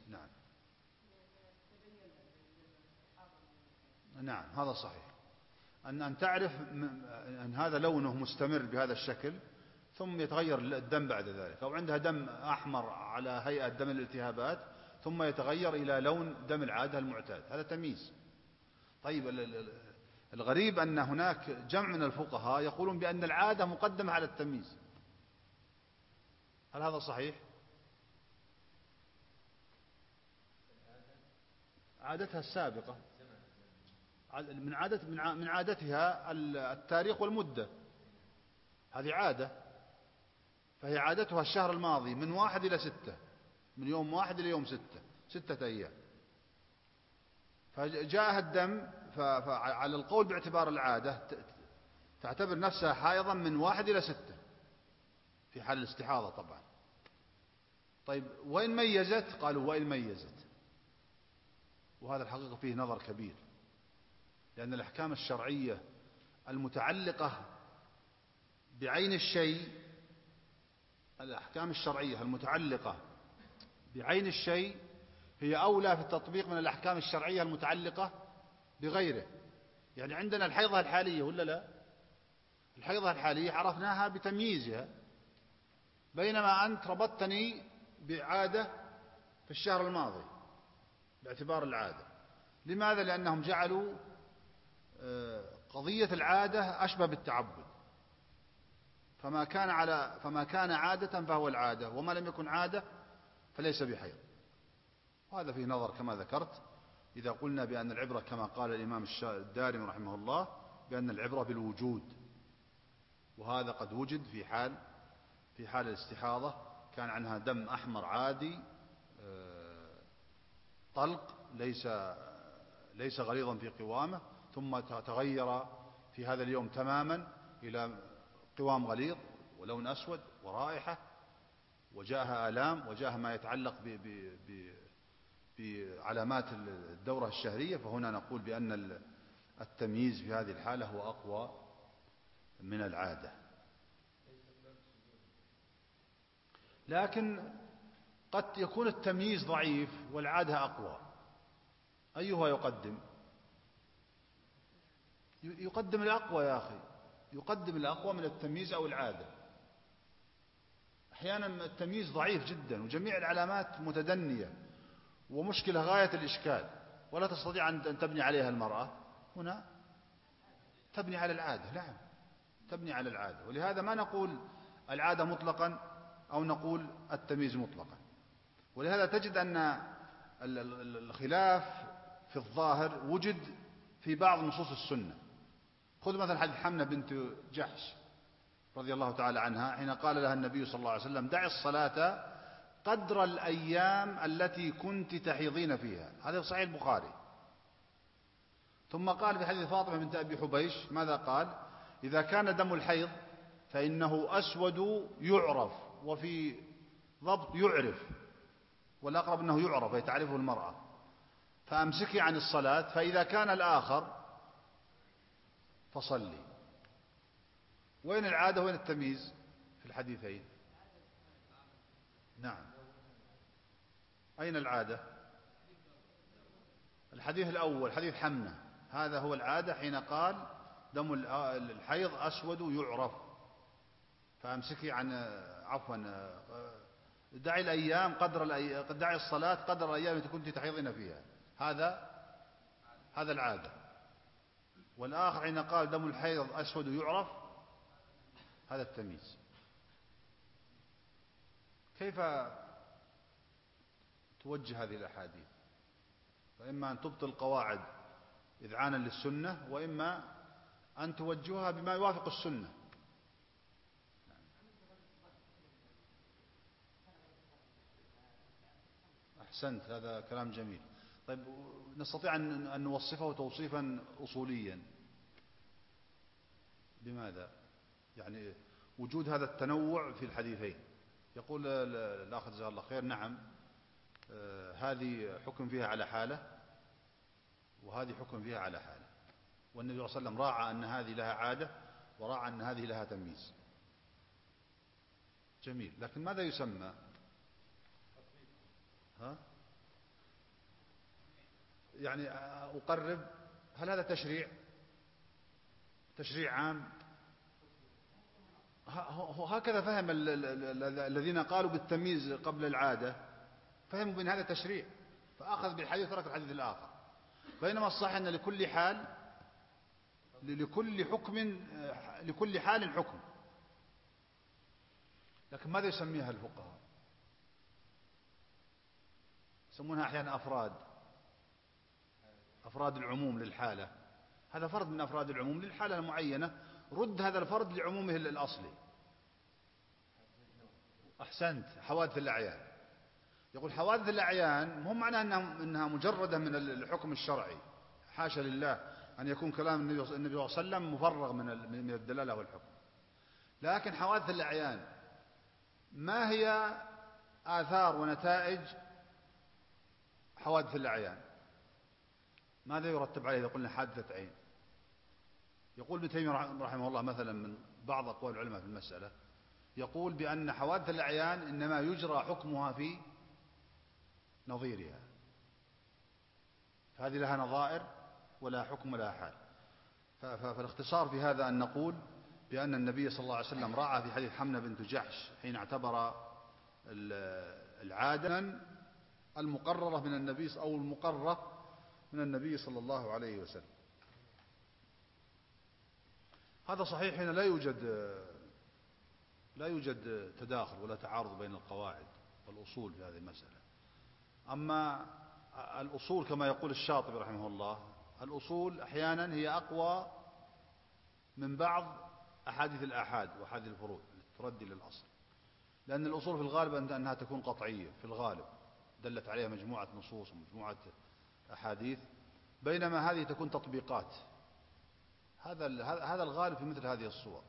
نعم هذا صحيح، أن تعرف أن هذا لونه مستمر بهذا الشكل ثم يتغير الدم بعد ذلك، أو عندها دم أحمر على هيئة دم الالتهابات ثم يتغير إلى لون دم العادة المعتاد، هذا تمييز. طيب الغريب أن هناك جمع من الفقهاء يقولون بأن العادة مقدمة على التمييز، هل هذا صحيح؟ عادتها السابقة، من عادتها التاريخ والمدة، هذه عادة، فهي عادتها الشهر الماضي من 1 إلى 6، من يوم 1 إلى يوم 6 أيام، فجاءها الدم، فعلى القول باعتبار العادة تعتبر نفسها حائضا من 1 إلى 6 في حال الاستحاضة طبعا. طيب وإن ميزت؟ قالوا وإن ميزت، وهذا الحقيقة فيه نظر كبير، لأن الأحكام الشرعية المتعلقة بعين الشيء، الأحكام الشرعية المتعلقة بعين الشيء هي أولى في التطبيق من الأحكام الشرعية المتعلقة بغيره. يعني عندنا الحيضة الحالية ولا لا؟ الحيضة الحالية عرفناها بتمييزها، بينما أنت ربطتني بعادة في الشهر الماضي باعتبار العادة. لماذا؟ لأنهم جعلوا قضية العادة أشبه بالتعبد، فما كان عادة فهو العادة، وما لم يكن عادة فليس بحيض. وهذا فيه نظر كما ذكرت، إذا قلنا بأن العبرة كما قال الإمام الدارمي رحمه الله بأن العبرة بالوجود، وهذا قد وجد في حال الاستحاضة، كان عنها دم أحمر عادي طلق ليس غليظا في قوامه، ثم تغير في هذا اليوم تماما إلى قوام غليظ ولون أسود ورائحة، وجاءها آلام، وجاءها ما يتعلق بعلامات الدورة الشهرية. فهنا نقول بأن التمييز في هذه الحالة هو أقوى من العادة. لكن قد يكون التمييز ضعيف والعادة أقوى، أيها يقدم؟ يقدم الأقوى يا أخي، يقدم الأقوى من التمييز أو العادة. أحيانا التمييز ضعيف جدا وجميع العلامات متدنية ومشكلة غاية الإشكال، ولا تستطيع أن تبني عليها المرأة، هنا تبني على العادة. نعم تبني على العادة، ولهذا ما نقول العادة مطلقا أو نقول التمييز مطلقا. ولهذا تجد أن الخلاف في الظاهر وجد في بعض نصوص السنة. خذ مثلا حديث حمنة بنت جحش رضي الله تعالى عنها، حين قال لها النبي صلى الله عليه وسلم دعي الصلاة قدر الأيام التي كنت تحيضين فيها، هذا في صحيح البخاري. ثم قال في حديث فاطمة بنت أبي حبيش ماذا قال؟ إذا كان دم الحيض فإنه أسود يعرف، وفي ضبط يعرف، والأقرب أنه يعرف أي تعرفه المرأة، فأمسكي عن الصلاة، فإذا كان الآخر فصلي. وين العادة وين التمييز في الحديثين؟ نعم أين العادة؟ الحديث الأول حديث حمنة، هذا هو العادة حين قال دم الحيض أسود يعرف، فأمسكي عن دعي الأيام دعي الصلاة قدر الأيام التي كنت تحيضين فيها، هذا العادة. والآخر حين قال دم الحيض أسود يعرف، هذا التمييز. كيف توجه هذه الأحاديث؟ فإما أن تبطل القواعد إذعانا للسنة، وإما أن توجهها بما يوافق السنة. أحسنت، هذا كلام جميل. طيب نستطيع أن نوصفه توصيفا أصوليا. بماذا؟ يعني وجود هذا التنوع في الحديثين. يقول الأخ جزاه الله خير: نعم، هذه حكم فيها على حالة وهذه حكم فيها على حالة، والنبي صلى الله عليه وسلم راعى أن هذه لها عادة وراعى أن هذه لها تمييز. جميل، لكن ماذا يسمى؟ ها؟ يعني أقرب، هل هذا تشريع عام؟ هكذا فهم الذين قالوا بالتمييز قبل العادة، فهموا بأن هذا تشريع فأخذ بالحديث وترك الحديث الآخر، بينما الصحيح أن لكل حال لكل حال حكم. لكن ماذا يسميها الفقهاء؟ يسمونها أحيانا أفراد العموم للحالة. هذا فرد من أفراد العموم للحالة المعينة، رد هذا الفرد لعمومه الأصلي. أحسنت، حوادث الأعيان. يقول حوادث الأعيان مو معناه أنها مجردة من الحكم الشرعي، حاشا لله أن يكون كلام النبي صلى الله عليه وسلم مفرغ من الدلالة والحكم. لكن حوادث الأعيان ما هي آثار ونتائج حوادث الأعيان؟ ماذا يرتب عليه إذا قلنا حادثة عين؟ يقول ابن تيمية رحمه الله مثلا من بعض أقوال العلماء في المسألة، يقول بأن حوادث الأعيان إنما يجرى حكمها في نظيرها، فهذه لها نظائر ولا حكم ولا حال. فالاختصار في هذا أن نقول بأن النبي صلى الله عليه وسلم راعى في حديث حمنة بنت جحش حين اعتبر العادة المقررة من النبي أو المقررة من النبي صلى الله عليه وسلم. هذا صحيح، حين لا يوجد تداخل ولا تعارض بين القواعد والأصول في هذه المسألة. أما الأصول كما يقول الشاطبي رحمه الله، الأصول أحيانا هي أقوى من بعض أحاديث الآحاد وأحاديث الفروع تردي للأصل، لأن الأصول في الغالب أنها تكون قطعية في الغالب، دلت عليها مجموعة نصوص ومجموعة أحاديث، بينما هذه تكون تطبيقات. هذا الغالب في مثل هذه الصور.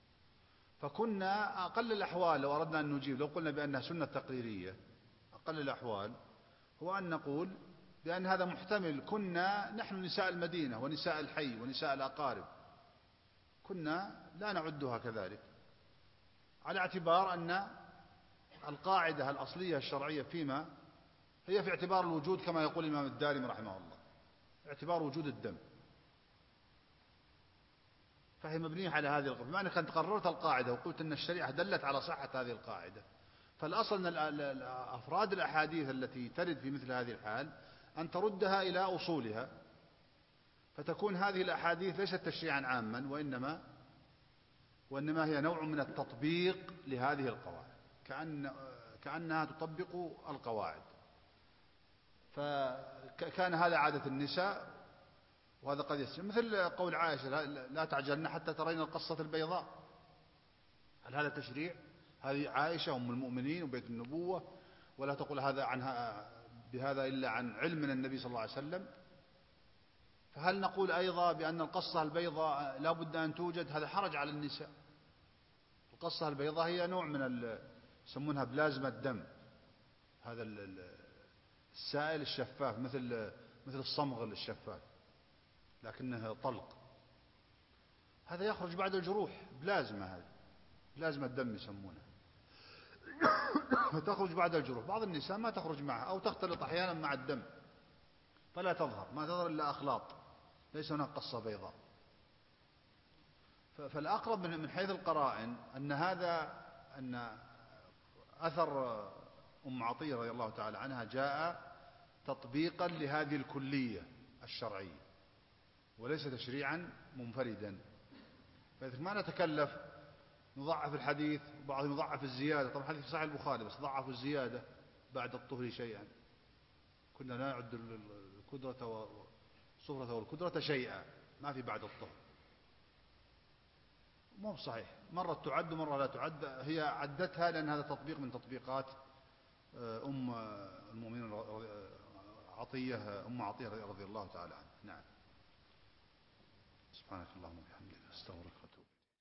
فكنا أقل الأحوال لو أردنا أن نجيب، لو قلنا بأنها سنة تقريرية، أقل الأحوال هو أن نقول بأن هذا محتمل. كنا نحن نساء المدينة ونساء الحي ونساء الأقارب كنا لا نعدها كذلك، على اعتبار أن القاعدة الأصلية الشرعية فيما هي في اعتبار الوجود، كما يقول الإمام الدارمي رحمه الله، اعتبار وجود الدم، فهي مبنية على هذه القاعدة. بما أنك أنت قررت القاعدة وقلت أن الشريعة دلت على صحة هذه القاعدة، فالأصل أن أفراد الأحاديث التي ترد في مثل هذه الحال أن تردها إلى أصولها، فتكون هذه الأحاديث ليست تشريعا عاما، وإنما هي نوع من التطبيق لهذه القواعد، كأنها تطبق القواعد. فكان هذا عادة النساء، وهذا قد يسمى مثل قول عائشة: لا تعجلن حتى ترين القصة البيضاء. هل هذا تشريع؟ هذه عائشة أم المؤمنين وبيت النبوة، ولا تقول هذا عنها بهذا إلا عن علم من النبي صلى الله عليه وسلم. فهل نقول أيضا بأن القصة البيضاء لا بد أن توجد؟ هذا حرج على النساء. القصة البيضاء هي نوع من يسمونها بلازما الدم، هذا السائل الشفاف مثل الصمغ الشفاف لكنه طلق، هذا يخرج بعد الجروح، بلازما، هذا بلازما الدم يسمونها، فتخرج بعد الجروح. بعض النساء ما تخرج معها أو تختلط أحيانا مع الدم فلا تظهر، ما تظهر إلا أخلاط، ليس هناك قصة بيضاء. فالأقرب من حيث القرائن أن أثر أم عطية رضي الله تعالى عنها جاء تطبيقا لهذه الكلية الشرعية وليس تشريعا منفردا. فإذا ما نتكلف نضعف الحديث، وبعضهم يضعف الزيادة. طبعا الحديث في صحيح البخاري بس ضعفوا الزيادة بعد الطهر شيئا، كنا لا نعد الكدرة والصفرة والكدرة شيئا، ما في بعد الطهر، مو صحيح. مرة تعد ومرة لا تعد، هي عدتها لأن هذا تطبيق من تطبيقات أم المؤمنين عطية، أم عطية رضي الله تعالى عنها. نعم. سبحانك اللهم وبحمدك، استغفرك واتوب إليك.